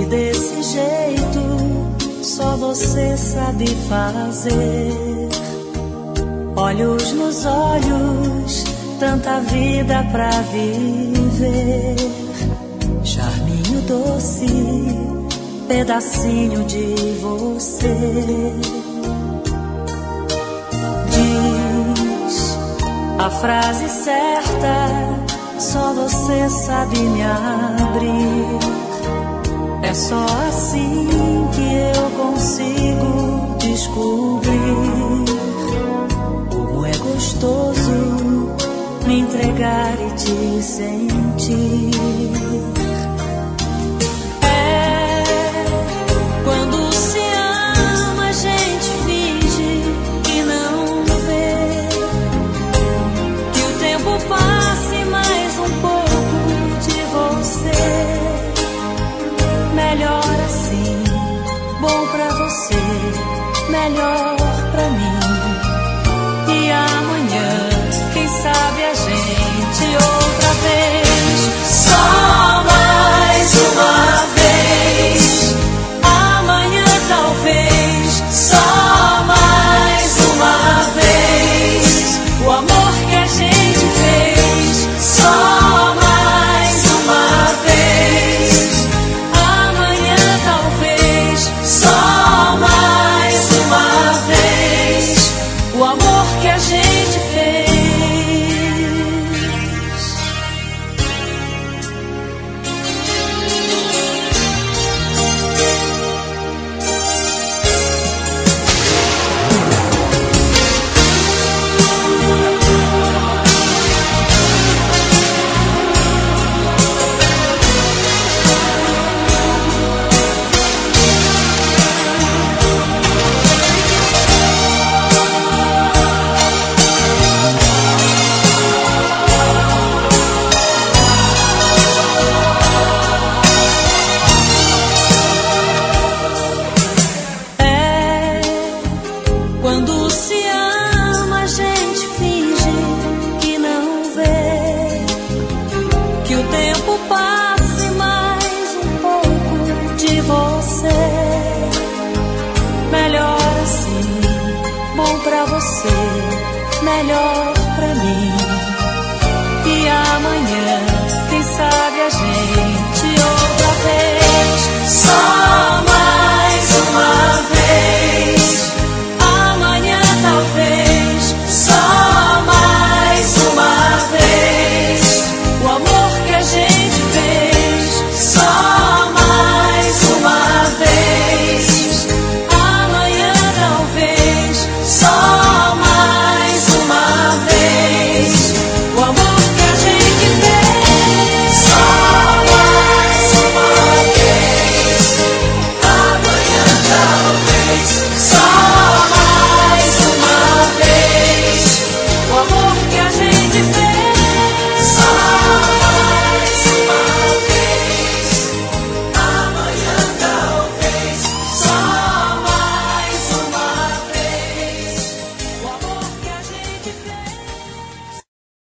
desse jeito só você sabe fazer. Olhos nos olhos, tanta vida pra viver. Charminho doce, pedacinho de você. Diz a frase certa, só você sabe me abrir. É só assim que eu consigo descobrir como é gostoso me entregar e te sentir. É quando se ama, a gente finge que não vê, que o tempo passe mais um pouco de você. Melhor assim, bom pra você, melhor